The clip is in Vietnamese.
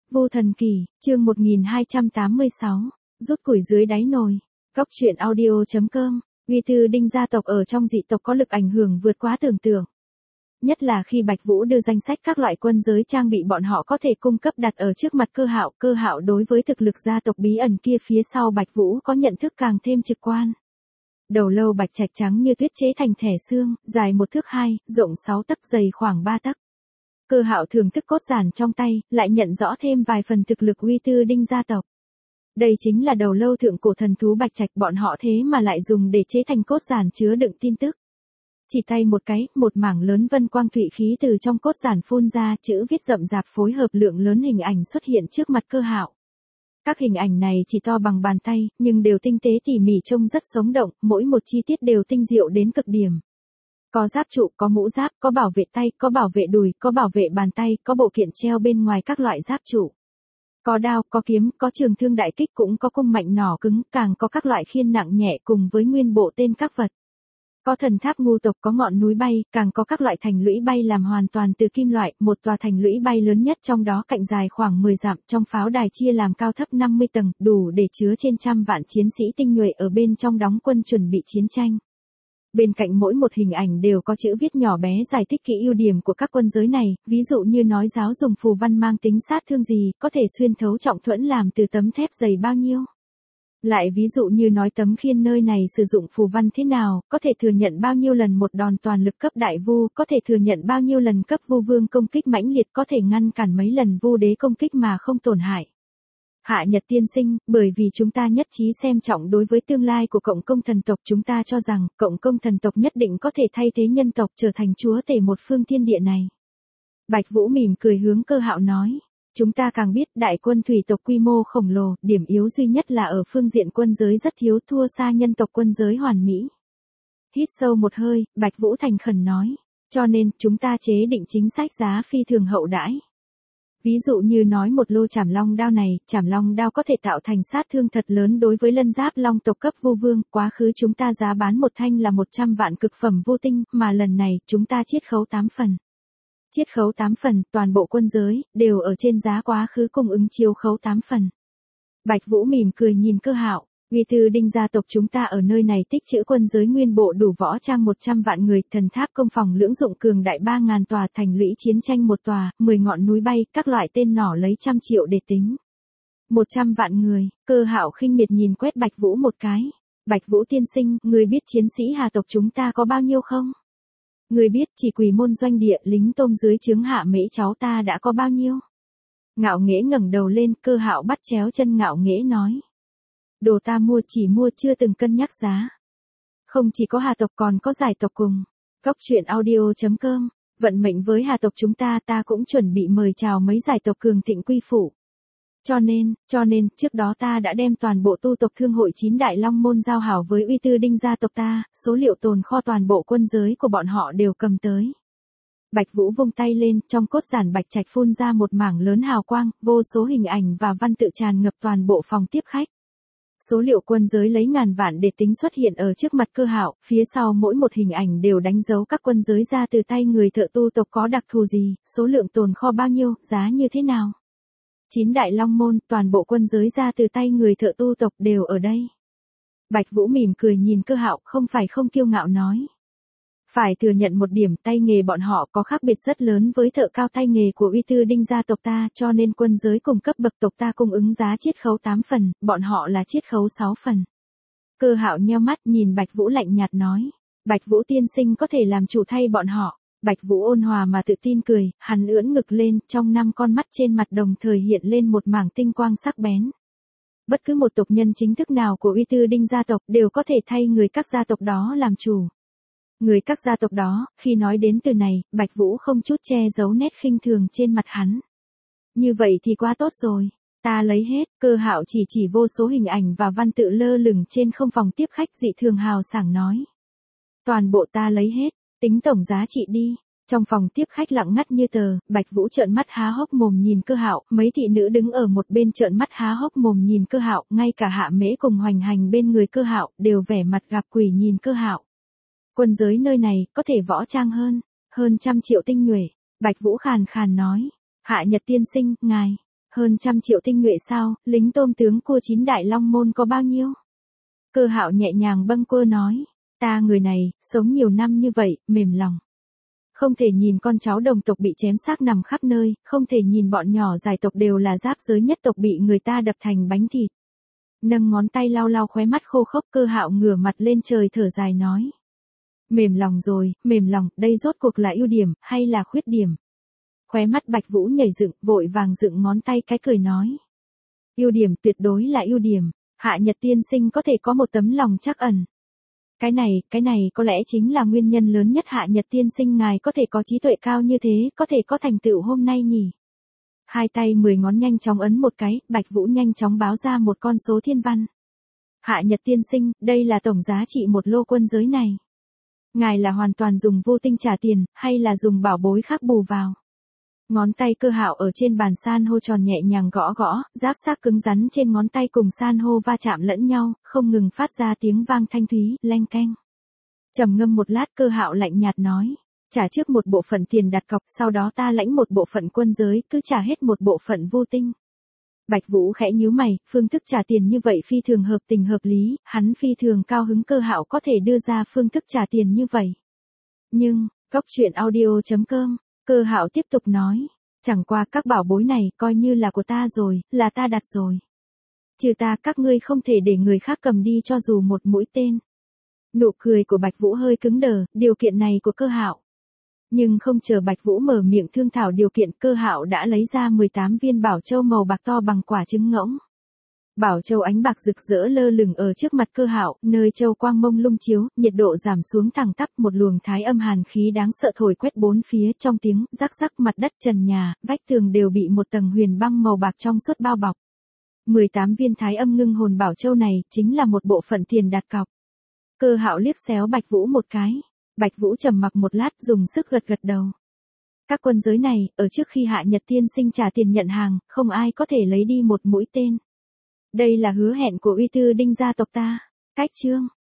Vô Thần Kỳ, chương 1286, rút củi dưới đáy nồi. Góc truyện audio.com, Uy Tư Đinh gia tộc ở trong dị tộc có lực ảnh hưởng vượt quá tưởng tượng. Nhất là khi Bạch Vũ đưa danh sách các loại quân giới trang bị bọn họ có thể cung cấp đặt ở trước mặt Cơ Hạo đối với thực lực gia tộc bí ẩn kia phía sau Bạch Vũ có nhận thức càng thêm trực quan. Đầu lâu bạch trạch trắng như tuyết chế thành thẻ xương, dài 1 thước 2, rộng 6 tấc, dày khoảng 3 tấc. Cơ Hạo thưởng thức cốt giản trong tay, lại nhận rõ thêm vài phần thực lực Uy Tư Đinh gia tộc. Đây chính là đầu lâu thượng cổ thần thú bạch trạch, bọn họ thế mà lại dùng để chế thành cốt giản chứa đựng tin tức. Chỉ tay một cái, một mảng lớn vân quang thủy khí từ trong cốt giản phun ra, chữ viết rậm rạp phối hợp lượng lớn hình ảnh xuất hiện trước mặt Cơ Hạo. Các hình ảnh này chỉ to bằng bàn tay, nhưng đều tinh tế tỉ mỉ, trông rất sống động, mỗi một chi tiết đều tinh diệu đến cực điểm. Có giáp trụ, có mũ giáp, có bảo vệ tay, có bảo vệ đùi, có bảo vệ bàn tay, có bộ kiện treo bên ngoài các loại giáp trụ. Có đao, có kiếm, có trường thương đại kích, cũng có cung mạnh nỏ cứng, càng có các loại khiên nặng nhẹ cùng với nguyên bộ tên các vật. Có thần tháp ngu tộc, có ngọn núi bay, càng có các loại thành lũy bay làm hoàn toàn từ kim loại, một tòa thành lũy bay lớn nhất trong đó cạnh dài khoảng 10 dặm, trong pháo đài chia làm cao thấp 50 tầng, đủ để chứa trên 100 vạn chiến sĩ tinh nhuệ ở bên trong đóng quân chuẩn bị chiến tranh. Bên cạnh mỗi một hình ảnh đều có chữ viết nhỏ bé giải thích kỹ ưu điểm của các quân giới này, ví dụ như nói giáo dùng phù văn mang tính sát thương gì, có thể xuyên thấu trọng thuẫn làm từ tấm thép dày bao nhiêu. Lại ví dụ như nói tấm khiên nơi này sử dụng phù văn thế nào, có thể thừa nhận bao nhiêu lần một đòn toàn lực cấp đại vu, có thể thừa nhận bao nhiêu lần cấp vu vương công kích mãnh liệt, có thể ngăn cản mấy lần vu đế công kích mà không tổn hại. Hạ Nhật tiên sinh, bởi vì chúng ta nhất trí xem trọng đối với tương lai của cộng công thần tộc, chúng ta cho rằng cộng công thần tộc nhất định có thể thay thế nhân tộc trở thành chúa tể một phương thiên địa này. Bạch Vũ mỉm cười hướng Cơ Hạo nói. Chúng ta càng biết đại quân thủy tộc quy mô khổng lồ, điểm yếu duy nhất là ở phương diện quân giới rất thiếu, thua xa nhân tộc quân giới hoàn mỹ. Hít sâu một hơi, Bạch Vũ thành khẩn nói. Cho nên, chúng ta chế định chính sách giá phi thường hậu đãi. Ví dụ như nói một lô Trảm Long đao này, Trảm Long đao có thể tạo thành sát thương thật lớn đối với lân giáp long tộc cấp vu vương, quá khứ chúng ta giá bán một thanh là 100 vạn cực phẩm vô tinh, mà lần này chúng ta chiết khấu 8 phần. Chiết khấu 8 phần, toàn bộ quân giới, đều ở trên giá quá khứ cung ứng chiêu khấu 8 phần. Bạch Vũ mỉm cười nhìn Cơ Hạo, Uy Tư Đinh gia tộc chúng ta ở nơi này tích trữ quân giới nguyên bộ đủ võ trang 100 vạn người, thần tháp công phòng lưỡng dụng cường đại 3.000 tòa, thành lũy chiến tranh 1 tòa, 10 ngọn núi bay, các loại tên nỏ lấy 100 triệu để tính. 100 vạn người, Cơ Hạo khinh miệt nhìn quét Bạch Vũ một cái. Bạch Vũ tiên sinh, người biết chiến sĩ Hà tộc chúng ta có bao nhiêu không? Người biết chỉ Quỷ Môn doanh địa lính tôm dưới trướng Hạ Mễ cháu ta đã có bao nhiêu? Ngạo Nghễ ngẩng đầu lên, Cơ Hạo bắt chéo chân Ngạo Nghễ nói. Đồ ta mua chỉ mua chưa từng cân nhắc giá. Không chỉ có Hà tộc còn có giải tộc cùng. Góc truyện audio.com, vận mệnh với Hà tộc chúng ta cũng chuẩn bị mời chào mấy giải tộc cường thịnh quy phủ. Cho nên, trước đó ta đã đem toàn bộ tu tộc thương hội 9 đại long môn giao hảo với Uy Tư Đinh gia tộc ta, số liệu tồn kho toàn bộ quân giới của bọn họ đều cầm tới. Bạch Vũ vung tay lên, trong cốt giản bạch trạch phun ra một mảng lớn hào quang, vô số hình ảnh và văn tự tràn ngập toàn bộ phòng tiếp khách. Số liệu quân giới lấy ngàn vạn để tính xuất hiện ở trước mặt Cơ Hạo, phía sau mỗi một hình ảnh đều đánh dấu các quân giới ra từ tay người thợ tu tộc có đặc thù gì, số lượng tồn kho bao nhiêu, giá như thế nào. 9 đại long môn, toàn bộ quân giới ra từ tay người thợ tu tộc đều ở đây. Bạch Vũ mỉm cười nhìn Cơ Hạo, không phải không kiêu ngạo nói. Phải thừa nhận một điểm, tay nghề bọn họ có khác biệt rất lớn với thợ cao tay nghề của Uy Tư Đinh gia tộc ta, cho nên quân giới cùng cấp bậc tộc ta cung ứng giá chiết khấu 8 phần, bọn họ là chiết khấu 6 phần. Cơ Hạo nheo mắt nhìn Bạch Vũ lạnh nhạt nói. Bạch Vũ tiên sinh có thể làm chủ thay bọn họ. Bạch Vũ ôn hòa mà tự tin cười, hắn ưỡn ngực lên, trong 5 con mắt trên mặt đồng thời hiện lên một mảng tinh quang sắc bén. Bất cứ một tộc nhân chính thức nào của Uy Tư Đinh gia tộc đều có thể thay người các gia tộc đó làm chủ. Người các gia tộc đó, khi nói đến từ này, Bạch Vũ không chút che giấu nét khinh thường trên mặt hắn. Như vậy thì quá tốt rồi, ta lấy hết. Cơ Hạo chỉ vô số hình ảnh và văn tự lơ lửng trên không phòng tiếp khách dị thường hào sảng nói. Toàn bộ ta lấy hết. Tính tổng giá trị đi. Trong phòng tiếp khách lặng ngắt như tờ, Bạch Vũ trợn mắt há hốc mồm nhìn Cơ Hạo, mấy thị nữ đứng ở một bên trợn mắt há hốc mồm nhìn Cơ Hạo, ngay cả Hạ Mễ cùng Hoành Hành bên người Cơ Hạo đều vẻ mặt gặp quỷ nhìn Cơ Hạo. Quân giới nơi này có thể võ trang hơn 100 triệu tinh nhuệ. Bạch Vũ khàn khàn nói. Hạ Nhật tiên sinh, ngài, Hơn 100 triệu tinh nhuệ sao, lính tôm tướng cua 9 đại long môn có bao nhiêu? Cơ Hạo nhẹ nhàng bâng quơ nói, ta người này, sống nhiều năm như vậy, mềm lòng. Không thể nhìn con cháu đồng tộc bị chém xác nằm khắp nơi, không thể nhìn bọn nhỏ giải tộc đều là giáp giới nhất tộc bị người ta đập thành bánh thịt. Nâng ngón tay lau lau khóe mắt khô khốc, Cơ Hạo ngửa mặt lên trời thở dài nói. Mềm lòng rồi, mềm lòng, đây rốt cuộc là ưu điểm, hay là khuyết điểm? Khóe mắt Bạch Vũ nhảy dựng, vội vàng dựng ngón tay cái cười nói. Ưu điểm, tuyệt đối là ưu điểm, Hạ Nhật tiên sinh có thể có một tấm lòng trắc ẩn. Cái này có lẽ chính là nguyên nhân lớn nhất Hạ Nhật tiên sinh ngài có thể có trí tuệ cao như thế, có thể có thành tựu hôm nay nhỉ. Hai tay 10 ngón nhanh chóng ấn một cái, Bạch Vũ nhanh chóng báo ra một con số thiên văn. Hạ Nhật tiên sinh, đây là tổng giá trị một lô quân giới này. Ngài là hoàn toàn dùng vô tinh trả tiền, hay là dùng bảo bối khác bù vào? Ngón tay Cơ Hạo ở trên bàn san hô tròn nhẹ nhàng gõ gõ, giáp xác cứng rắn trên ngón tay cùng san hô va chạm lẫn nhau, không ngừng phát ra tiếng vang thanh thúy, leng keng. Trầm ngâm một lát, Cơ Hạo lạnh nhạt nói, trả trước một bộ phận tiền đặt cọc, sau đó ta lãnh một bộ phận quân giới, cứ trả hết một bộ phận vô tinh. Bạch Vũ khẽ nhíu mày, phương thức trả tiền như vậy phi thường hợp tình hợp lý, hắn phi thường cao hứng Cơ Hạo có thể đưa ra phương thức trả tiền như vậy. Nhưng, goctruyện.audio.com, Cơ Hạo tiếp tục nói, chẳng qua các bảo bối này coi như là của ta rồi, là ta đặt rồi. Trừ ta các ngươi không thể để người khác cầm đi cho dù một mũi tên. Nụ cười của Bạch Vũ hơi cứng đờ, điều kiện này của Cơ Hạo. Nhưng không chờ Bạch Vũ mở miệng thương thảo điều kiện, Cơ Hạo đã lấy ra 18 viên bảo châu màu bạc to bằng quả trứng ngỗng. Bảo châu ánh bạc rực rỡ lơ lửng ở trước mặt Cơ Hạo, nơi châu quang mông lung chiếu, nhiệt độ giảm xuống thẳng tắp, một luồng thái âm hàn khí đáng sợ thổi quét bốn phía, trong tiếng rắc rắc mặt đất trần nhà, vách tường đều bị một tầng huyền băng màu bạc trong suốt bao bọc. 18 viên thái âm ngưng hồn bảo châu này chính là một bộ phận tiền đặt cọc. Cơ Hạo liếc xéo Bạch Vũ một cái. Bạch Vũ trầm mặc một lát dùng sức gật gật đầu. Các quân giới này, ở trước khi Hạ Nhật tiên sinh trả tiền nhận hàng, không ai có thể lấy đi một mũi tên. Đây là hứa hẹn của uy tư đinh gia tộc ta. Cách chương